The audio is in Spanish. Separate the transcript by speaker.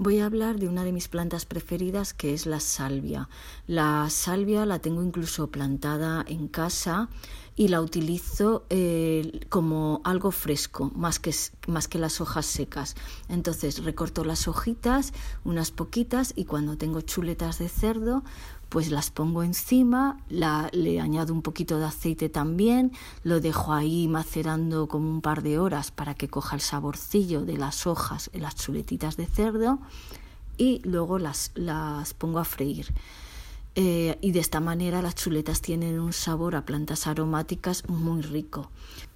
Speaker 1: Voy a hablar de una de mis plantas preferidas, que es la salvia. La salvia la tengo incluso plantada en casa y la utilizo como algo fresco, más que las hojas secas. Entonces recorto las hojitas, unas poquitas, y cuando tengo chuletas de cerdo, pues las pongo encima, le añado un poquito de aceite también, lo dejo ahí macerando como un par de horas para que coja el saborcillo de las hojas en las chuletitas de cerdo, y luego las pongo a freír. Y de esta manera las chuletas tienen un sabor a plantas aromáticas muy rico.